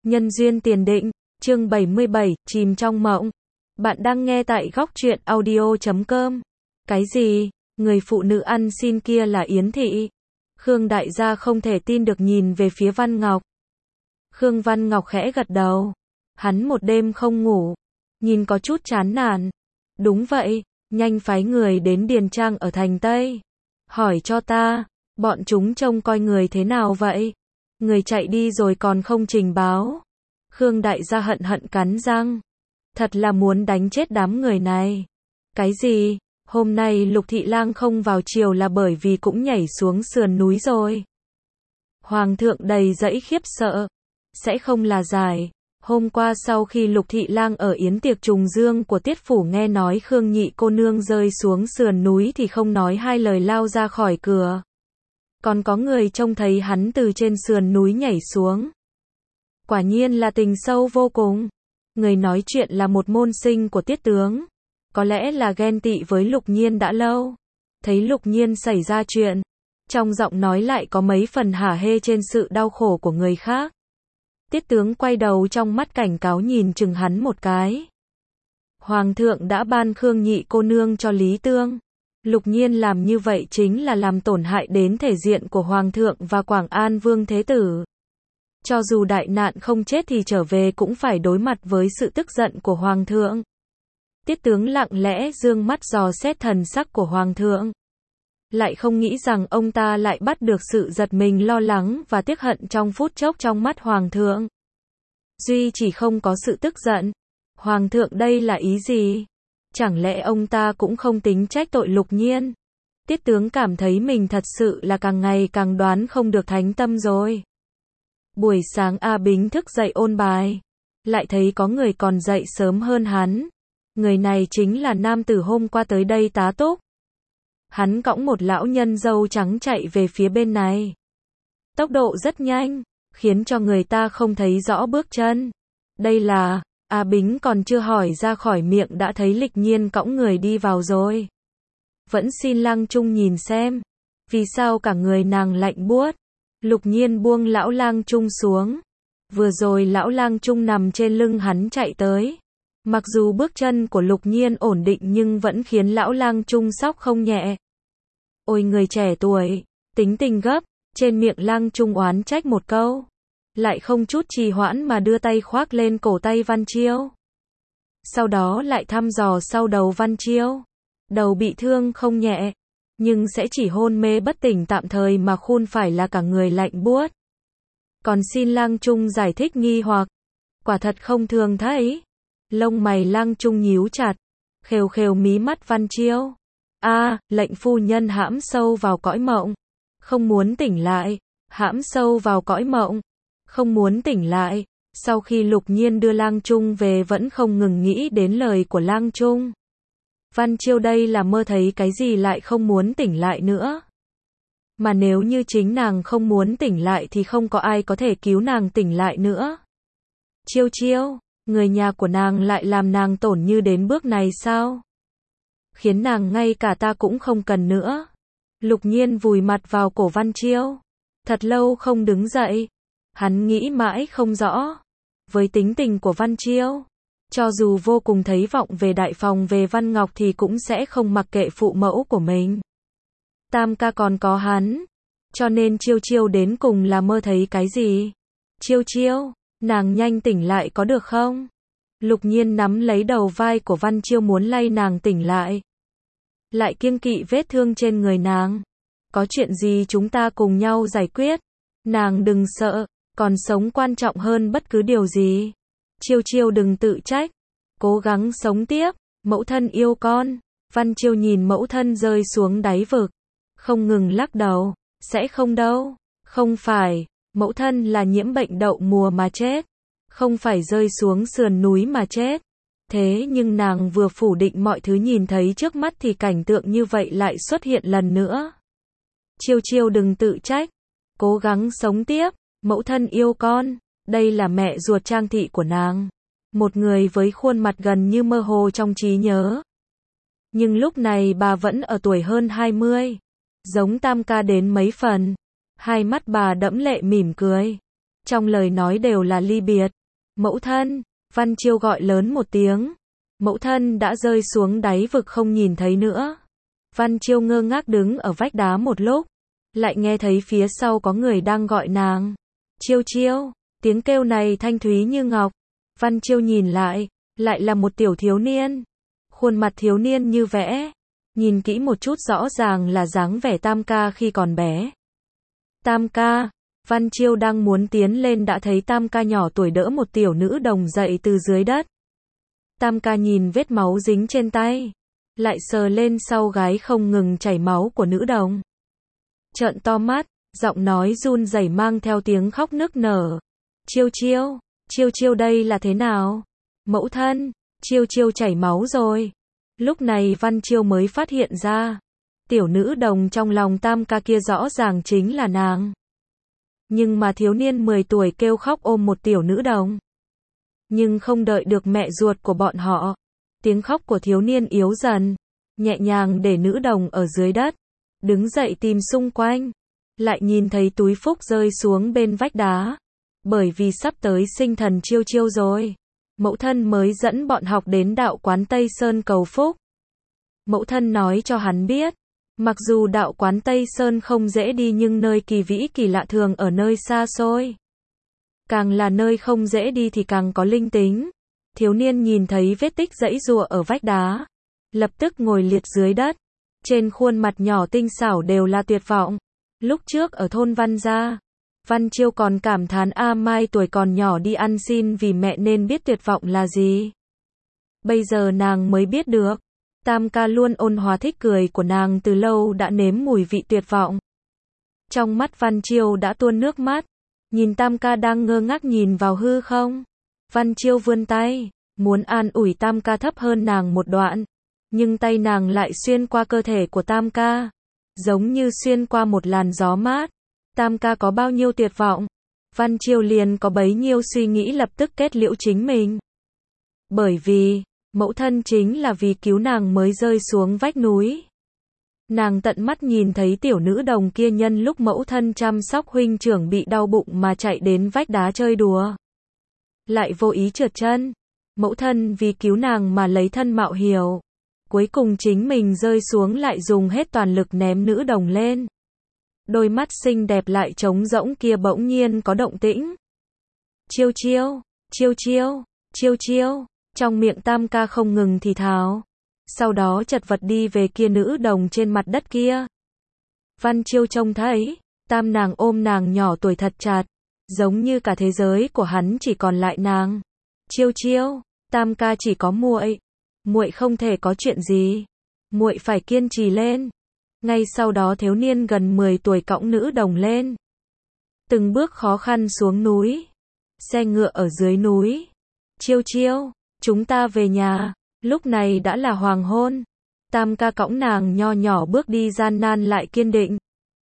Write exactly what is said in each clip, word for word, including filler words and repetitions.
Nhân duyên tiền định, chương bảy mươi bảy, chìm trong mộng. Bạn đang nghe tại góc truyện audio chấm com. Cái gì? Người phụ nữ ăn xin kia là Yến Thị? Khương đại gia không thể tin được nhìn về phía Văn Ngọc. Khương Văn Ngọc khẽ gật đầu. Hắn một đêm không ngủ, nhìn có chút chán nản. Đúng vậy, nhanh phái người đến Điền Trang ở thành Tây. Hỏi cho ta, bọn chúng trông coi người thế nào vậy? Người chạy đi rồi còn không trình báo. Khương đại gia hận hận cắn răng. Thật là muốn đánh chết đám người này. Cái gì? Hôm nay Lục Thị Lang không vào triều là bởi vì cũng nhảy xuống sườn núi rồi. Hoàng thượng đầy dẫy khiếp sợ. Sẽ không là giải. Hôm qua sau khi Lục Thị Lang ở yến tiệc trùng dương của Tiết Phủ nghe nói Khương nhị cô nương rơi xuống sườn núi thì không nói hai lời lao ra khỏi cửa. Còn có người trông thấy hắn từ trên sườn núi nhảy xuống. Quả nhiên là tình sâu vô cùng. Người nói chuyện là một môn sinh của Tiết tướng. Có lẽ là ghen tị với Lục Nhiên đã lâu. Thấy Lục Nhiên xảy ra chuyện, trong giọng nói lại có mấy phần hả hê trên sự đau khổ của người khác. Tiết tướng quay đầu trong mắt cảnh cáo nhìn chừng hắn một cái. Hoàng thượng đã ban Khương nhị cô nương cho Lý Tương. Lục Nhiên làm như vậy chính là làm tổn hại đến thể diện của Hoàng thượng và Quảng An Vương Thế Tử. Cho dù đại nạn không chết thì trở về cũng phải đối mặt với sự tức giận của Hoàng thượng. Tiết tướng lặng lẽ dương mắt dò xét thần sắc của Hoàng thượng. Lại không nghĩ rằng ông ta lại bắt được sự giật mình lo lắng và tiếc hận trong phút chốc trong mắt Hoàng thượng. Duy chỉ không có sự tức giận. Hoàng thượng đây là ý gì? Chẳng lẽ ông ta cũng không tính trách tội Lục Nhiên? Tiết tướng cảm thấy mình thật sự là càng ngày càng đoán không được thánh tâm rồi. Buổi sáng A Bính thức dậy ôn bài. Lại thấy có người còn dậy sớm hơn hắn. Người này chính là nam tử hôm qua tới đây tá túc. Hắn cõng một lão nhân râu trắng chạy về phía bên này. Tốc độ rất nhanh, khiến cho người ta không thấy rõ bước chân. Đây là... A Bính còn chưa hỏi ra khỏi miệng đã thấy Lịch Nhiên cõng người đi vào rồi. Vẫn xin Lang Trung nhìn xem. Vì sao cả người nàng lạnh buốt? Lục Nhiên buông lão Lang Trung xuống. Vừa rồi lão Lang Trung nằm trên lưng hắn chạy tới. Mặc dù bước chân của Lục Nhiên ổn định nhưng vẫn khiến lão Lang Trung sóc không nhẹ. Ôi người trẻ tuổi, tính tình gấp, trên miệng Lang Trung oán trách một câu. Lại không chút trì hoãn mà đưa tay khoác lên cổ tay Văn Chiêu. Sau đó lại thăm dò sau đầu Văn Chiêu. Đầu bị thương không nhẹ, nhưng sẽ chỉ hôn mê bất tỉnh tạm thời mà khuôn phải là cả người lạnh buốt. Còn xin Lang Trung giải thích nghi hoặc. Quả thật không thường thấy. Lông mày Lang Trung nhíu chặt, khều khều mí mắt Văn Chiêu. A, lệnh phu nhân hãm sâu vào cõi mộng. Không muốn tỉnh lại, hãm sâu vào cõi mộng. Không muốn tỉnh lại. Sau khi Lục Nhiên đưa Lang Trung về vẫn không ngừng nghĩ đến lời của Lang Trung. Văn Chiêu đây là mơ thấy cái gì lại không muốn tỉnh lại nữa. Mà nếu như chính nàng không muốn tỉnh lại thì không có ai có thể cứu nàng tỉnh lại nữa. Chiêu Chiêu, người nhà của nàng lại làm nàng tổn như đến bước này sao? Khiến nàng ngay cả ta cũng không cần nữa. Lục Nhiên vùi mặt vào cổ Văn Chiêu. Thật lâu không đứng dậy. Hắn nghĩ mãi không rõ. Với tính tình của Văn Chiêu, cho dù vô cùng thấy vọng về đại phòng về Văn Ngọc thì cũng sẽ không mặc kệ phụ mẫu của mình. Tam ca còn có hắn. Cho nên Chiêu Chiêu đến cùng là mơ thấy cái gì? Chiêu Chiêu, nàng nhanh tỉnh lại có được không? Lục Nhiên nắm lấy đầu vai của Văn Chiêu muốn lay nàng tỉnh lại. Lại kiêng kỵ vết thương trên người nàng. Có chuyện gì chúng ta cùng nhau giải quyết. Nàng đừng sợ, còn sống quan trọng hơn bất cứ điều gì. Chiêu Chiêu đừng tự trách. Cố gắng sống tiếp, mẫu thân yêu con. Văn Chiêu nhìn mẫu thân rơi xuống đáy vực. Không ngừng lắc đầu. Sẽ không đâu. Không phải, mẫu thân là nhiễm bệnh đậu mùa mà chết. Không phải rơi xuống sườn núi mà chết. Thế nhưng nàng vừa phủ định mọi thứ nhìn thấy trước mắt thì cảnh tượng như vậy lại xuất hiện lần nữa. Chiêu Chiêu đừng tự trách. Cố gắng sống tiếp, mẫu thân yêu con. Đây là mẹ ruột Trang Thị của nàng. Một người với khuôn mặt gần như mơ hồ trong trí nhớ. Nhưng lúc này bà vẫn ở tuổi hơn hai mươi. Giống Tam ca đến mấy phần. Hai mắt bà đẫm lệ mỉm cười. trong lời nói đều là ly biệt. Mẫu thân, Văn Chiêu gọi lớn một tiếng. Mẫu thân đã rơi xuống đáy vực không nhìn thấy nữa. Văn Chiêu ngơ ngác đứng ở vách đá một lúc, lại nghe thấy phía sau có người đang gọi nàng. Chiêu Chiêu, tiếng kêu này thanh thúy như ngọc. Văn Chiêu nhìn lại, lại là một tiểu thiếu niên. Khuôn mặt thiếu niên như vẽ, nhìn kỹ một chút rõ ràng là dáng vẻ Tam ca khi còn bé. Tam ca, Văn Chiêu đang muốn tiến lên đã thấy Tam ca nhỏ tuổi đỡ một tiểu nữ đồng dậy từ dưới đất. Tam ca nhìn vết máu dính trên tay, lại sờ lên sau gáy không ngừng chảy máu của nữ đồng. Trợn to mắt, giọng nói run rẩy mang theo tiếng khóc nức nở. Chiêu Chiêu, Chiêu Chiêu đây là thế nào? Mẫu thân, Chiêu Chiêu chảy máu rồi. Lúc này Văn Chiêu mới phát hiện ra, tiểu nữ đồng trong lòng Tam ca kia rõ ràng chính là nàng. Nhưng mà thiếu niên mười tuổi kêu khóc ôm một tiểu nữ đồng. Nhưng không đợi được mẹ ruột của bọn họ, tiếng khóc của thiếu niên yếu dần, nhẹ nhàng để nữ đồng ở dưới đất, đứng dậy tìm xung quanh, lại nhìn thấy túi phúc rơi xuống bên vách đá, bởi vì sắp tới sinh thần Chiêu Chiêu rồi. Mẫu thân mới dẫn bọn học đến đạo quán Tây Sơn cầu phúc. Mẫu thân nói cho hắn biết, mặc dù đạo quán Tây Sơn không dễ đi nhưng nơi kỳ vĩ kỳ lạ thường ở nơi xa xôi. Càng là nơi không dễ đi thì càng có linh tính. Thiếu niên nhìn thấy vết tích giãy giụa ở vách đá, lập tức ngồi liệt dưới đất. Trên khuôn mặt nhỏ tinh xảo đều là tuyệt vọng. Lúc trước ở thôn Văn gia, Văn Chiêu còn cảm thán A Mai tuổi còn nhỏ đi ăn xin vì mẹ nên biết tuyệt vọng là gì. Bây giờ nàng mới biết được, Tam ca luôn ôn hòa thích cười của nàng từ lâu đã nếm mùi vị tuyệt vọng. Trong mắt Văn Chiêu đã tuôn nước mắt, nhìn Tam ca đang ngơ ngác nhìn vào hư không. Văn Chiêu vươn tay, muốn an ủi Tam ca thấp hơn nàng một đoạn, nhưng tay nàng lại xuyên qua cơ thể của Tam ca, giống như xuyên qua một làn gió mát. Tam ca có bao nhiêu tuyệt vọng, Văn Chiêu liền có bấy nhiêu suy nghĩ lập tức kết liễu chính mình. Bởi vì, mẫu thân chính là vì cứu nàng mới rơi xuống vách núi. Nàng tận mắt nhìn thấy tiểu nữ đồng kia nhân lúc mẫu thân chăm sóc huynh trưởng bị đau bụng mà chạy đến vách đá chơi đùa. Lại vô ý trượt chân. Mẫu thân vì cứu nàng mà lấy thân mạo hiểm. Cuối cùng chính mình rơi xuống lại dùng hết toàn lực ném nữ đồng lên. Đôi mắt xinh đẹp lại trống rỗng kia bỗng nhiên có động tĩnh. Chiêu Chiêu, Chiêu Chiêu, Chiêu Chiêu, trong miệng Tam ca không ngừng thì thào. Sau đó chật vật đi về kia nữ đồng trên mặt đất kia. Văn Chiêu trông thấy, Tam nàng ôm nàng nhỏ tuổi thật chặt, giống như cả thế giới của hắn chỉ còn lại nàng. Chiêu Chiêu, Tam ca chỉ có muội, muội không thể có chuyện gì, muội phải kiên trì lên. Ngay sau đó thiếu niên gần mười tuổi cõng nữ đồng lên, từng bước khó khăn xuống núi, xe ngựa ở dưới núi. Chiêu Chiêu, chúng ta về nhà. Lúc này đã là hoàng hôn. Tam ca cõng nàng nho nhỏ bước đi gian nan lại kiên định.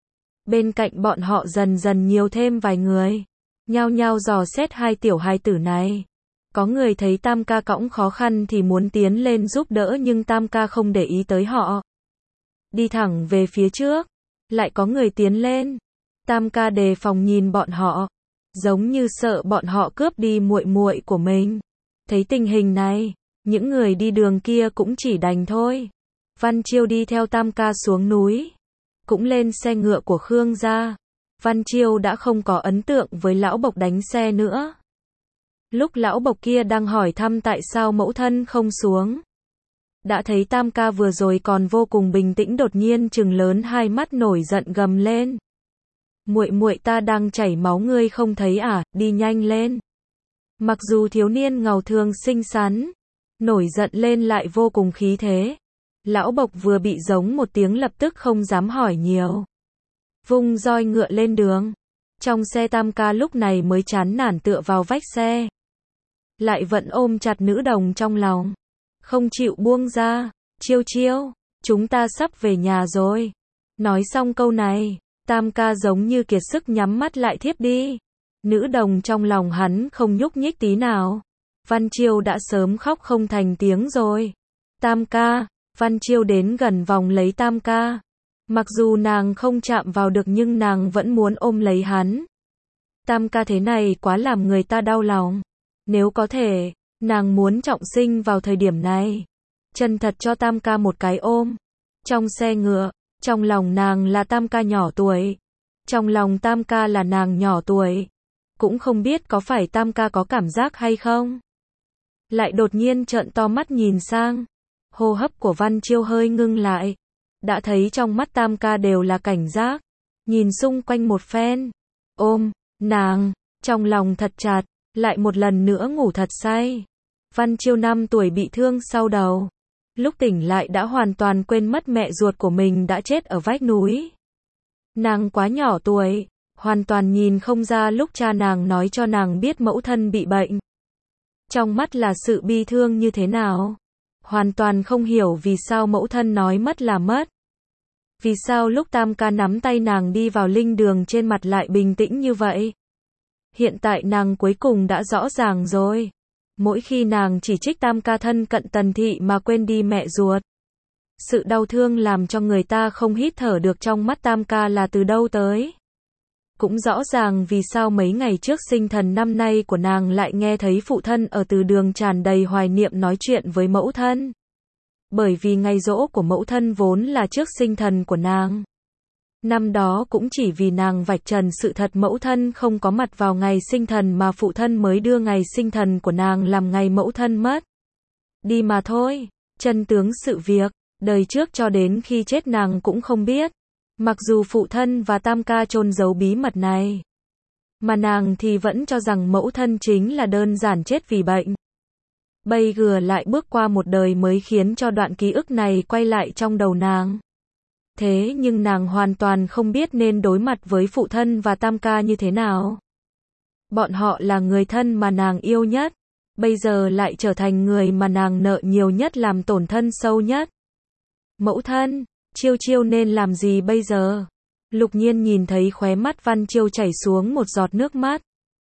Bên cạnh bọn họ dần dần nhiều thêm vài người, nhao nhao dò xét hai tiểu hài tử này. Có người thấy Tam ca cõng khó khăn thì muốn tiến lên giúp đỡ nhưng Tam ca không để ý tới họ, đi thẳng về phía trước. Lại có người tiến lên, Tam ca đề phòng nhìn bọn họ, giống như sợ bọn họ cướp đi muội muội của mình. Thấy tình hình này, những người đi đường kia cũng chỉ đành thôi. Văn Chiêu đi theo Tam ca xuống núi, cũng lên xe ngựa của Khương gia. Văn Chiêu đã không có ấn tượng với lão bộc đánh xe nữa. Lúc lão bộc kia đang hỏi thăm tại sao mẫu thân không xuống, đã thấy Tam ca vừa rồi còn vô cùng bình tĩnh đột nhiên trừng lớn hai mắt nổi giận gầm lên. Muội muội ta đang chảy máu ngươi không thấy à, đi nhanh lên. Mặc dù thiếu niên ngầu thường xinh xắn, nổi giận lên lại vô cùng khí thế. Lão bộc vừa bị giống một tiếng lập tức không dám hỏi nhiều, vung roi ngựa lên đường. Trong xe Tam ca lúc này mới chán nản tựa vào vách xe, lại vẫn ôm chặt nữ đồng trong lòng, không chịu buông ra. Chiêu Chiêu, chúng ta sắp về nhà rồi. Nói xong câu này, Tam ca giống như kiệt sức nhắm mắt lại thiếp đi. Nữ đồng trong lòng hắn không nhúc nhích tí nào. Văn Chiêu đã sớm khóc không thành tiếng rồi. Tam ca, Văn Chiêu đến gần vòng lấy Tam ca. Mặc dù nàng không chạm vào được nhưng nàng vẫn muốn ôm lấy hắn. Tam ca thế này quá làm người ta đau lòng. Nếu có thể, nàng muốn trọng sinh vào thời điểm này. Chân thật cho Tam ca một cái ôm. Trong xe ngựa, trong lòng nàng là Tam ca nhỏ tuổi. Trong lòng Tam ca là nàng nhỏ tuổi. Cũng không biết có phải Tam ca có cảm giác hay không. Lại đột nhiên trợn to mắt nhìn sang. Hô hấp của Văn Chiêu hơi ngưng lại. Đã thấy trong mắt Tam ca đều là cảnh giác. Nhìn xung quanh một phen. Ôm, nàng, trong lòng thật chặt, lại một lần nữa ngủ thật say. Văn Chiêu năm tuổi bị thương sau đầu. Lúc tỉnh lại đã hoàn toàn quên mất mẹ ruột của mình đã chết ở vách núi. Nàng quá nhỏ tuổi, hoàn toàn nhìn không ra lúc cha nàng nói cho nàng biết mẫu thân bị bệnh. Trong mắt là sự bi thương như thế nào. Hoàn toàn không hiểu vì sao mẫu thân nói mất là mất. Vì sao lúc Tam ca nắm tay nàng đi vào linh đường trên mặt lại bình tĩnh như vậy. Hiện tại nàng cuối cùng đã rõ ràng rồi. Mỗi khi nàng chỉ trích Tam ca thân cận Tần Thị mà quên đi mẹ ruột. Sự đau thương làm cho người ta không hít thở được trong mắt Tam ca là từ đâu tới. Cũng rõ ràng vì sao mấy ngày trước sinh thần năm nay của nàng lại nghe thấy phụ thân ở từ đường tràn đầy hoài niệm nói chuyện với mẫu thân. Bởi vì ngày giỗ của mẫu thân vốn là trước sinh thần của nàng. Năm đó cũng chỉ vì nàng vạch trần sự thật mẫu thân không có mặt vào ngày sinh thần mà phụ thân mới đưa ngày sinh thần của nàng làm ngày mẫu thân mất. Đi mà thôi, chân tướng sự việc, đời trước cho đến khi chết nàng cũng không biết. Mặc dù phụ thân và Tam ca chôn giấu bí mật này. Mà nàng thì vẫn cho rằng mẫu thân chính là đơn giản chết vì bệnh. Bây giờ lại bước qua một đời mới khiến cho đoạn ký ức này quay lại trong đầu nàng. Thế nhưng nàng hoàn toàn không biết nên đối mặt với phụ thân và Tam ca như thế nào. Bọn họ là người thân mà nàng yêu nhất. Bây giờ lại trở thành người mà nàng nợ nhiều nhất làm tổn thân sâu nhất. Mẫu thân, Chiêu Chiêu nên làm gì bây giờ? Lục Nhiên nhìn thấy khóe mắt Văn Chiêu chảy xuống một giọt nước mắt.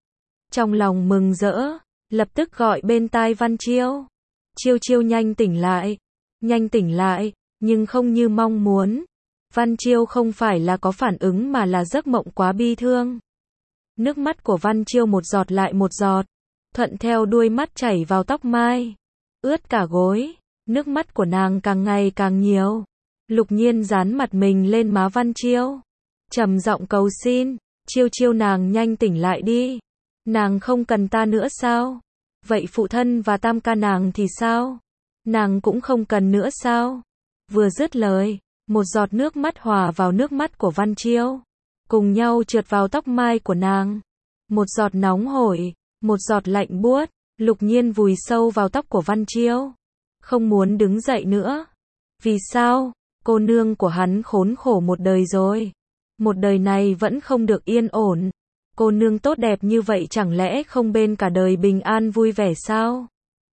Trong lòng mừng rỡ, lập tức gọi bên tai Văn Chiêu. Chiêu Chiêu nhanh tỉnh lại. Nhanh tỉnh lại, nhưng không như mong muốn. Văn Chiêu không phải là có phản ứng mà là giấc mộng quá bi thương. Nước mắt của Văn Chiêu một giọt lại một giọt, thuận theo đuôi mắt chảy vào tóc mai, ướt cả gối. Nước mắt của nàng càng ngày càng nhiều. Lục Nhiên dán mặt mình lên má Văn Chiêu, trầm giọng cầu xin, Chiêu Chiêu nàng nhanh tỉnh lại đi. Nàng không cần ta nữa sao? Vậy phụ thân và Tam ca nàng thì sao? Nàng cũng không cần nữa sao? Vừa dứt lời, một giọt nước mắt hòa vào nước mắt của Văn Chiêu, cùng nhau trượt vào tóc mai của nàng. Một giọt nóng hổi, một giọt lạnh buốt. Lục Nhiên vùi sâu vào tóc của Văn Chiêu, không muốn đứng dậy nữa. Vì sao? Cô nương của hắn khốn khổ một đời rồi. Một đời này vẫn không được yên ổn. Cô nương tốt đẹp như vậy chẳng lẽ không bên cả đời bình an vui vẻ sao?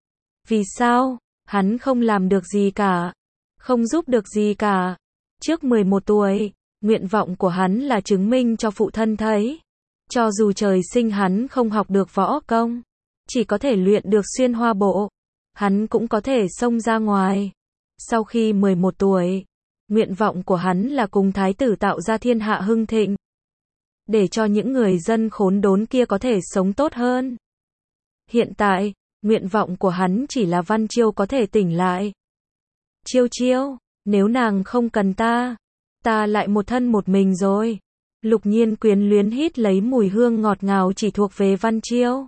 Vì sao? Hắn không làm được gì cả. Không giúp được gì cả. Trước mười một tuổi, nguyện vọng của hắn là chứng minh cho phụ thân thấy. Cho dù trời sinh hắn không học được võ công, chỉ có thể luyện được xuyên hoa bộ, hắn cũng có thể xông ra ngoài. Sau khi mười một tuổi, nguyện vọng của hắn là cùng thái tử tạo ra thiên hạ hưng thịnh. Để cho những người dân khốn đốn kia có thể sống tốt hơn. Hiện tại, nguyện vọng của hắn chỉ là Văn Chiêu có thể tỉnh lại. Chiêu Chiêu, nếu nàng không cần ta, ta lại một thân một mình rồi. Lục Nhiên quyến luyến hít lấy mùi hương ngọt ngào chỉ thuộc về Văn Chiêu.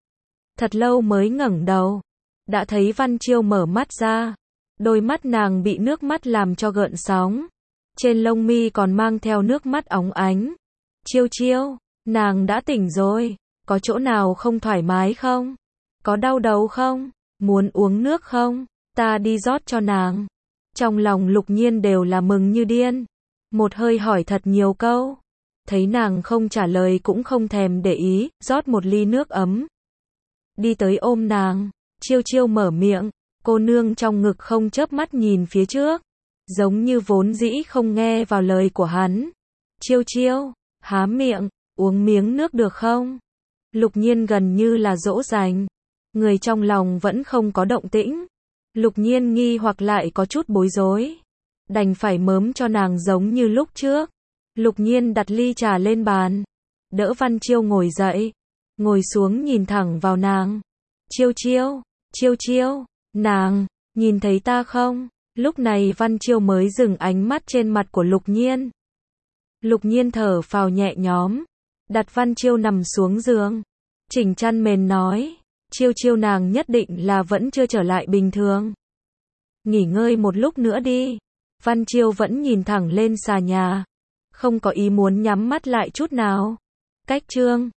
Thật lâu mới ngẩng đầu, đã thấy Văn Chiêu mở mắt ra. Đôi mắt nàng bị nước mắt làm cho gợn sóng. Trên lông mi còn mang theo nước mắt óng ánh. Chiêu Chiêu, nàng đã tỉnh rồi. Có chỗ nào không thoải mái không? Có đau đầu không? Muốn uống nước không? Ta đi rót cho nàng. Trong lòng Lục Nhiên đều là mừng như điên. Một hơi hỏi thật nhiều câu. Thấy nàng không trả lời cũng không thèm để ý, rót một ly nước ấm. Đi tới ôm nàng. Chiêu Chiêu mở miệng. Cô nương trong ngực không chớp mắt nhìn phía trước, giống như vốn dĩ không nghe vào lời của hắn. Chiêu Chiêu, há miệng, uống miếng nước được không? Lục Nhiên gần như là dỗ dành. Người trong lòng vẫn không có động tĩnh. Lục Nhiên nghi hoặc lại có chút bối rối. Đành phải mớm cho nàng giống như lúc trước. Lục Nhiên đặt ly trà lên bàn. đỡ Văn Chiêu ngồi dậy, ngồi xuống nhìn thẳng vào nàng. Chiêu Chiêu, Chiêu Chiêu, nàng, nhìn thấy ta không? Lúc này Văn Chiêu mới dừng ánh mắt trên mặt của Lục Nhiên. Lục Nhiên thở phào nhẹ nhõm, đặt Văn Chiêu nằm xuống giường, chỉnh chăn mền nói, Chiêu Chiêu nàng nhất định là vẫn chưa trở lại bình thường. Nghỉ ngơi một lúc nữa đi. Văn Chiêu vẫn nhìn thẳng lên xà nhà, không có ý muốn nhắm mắt lại chút nào. Cách chương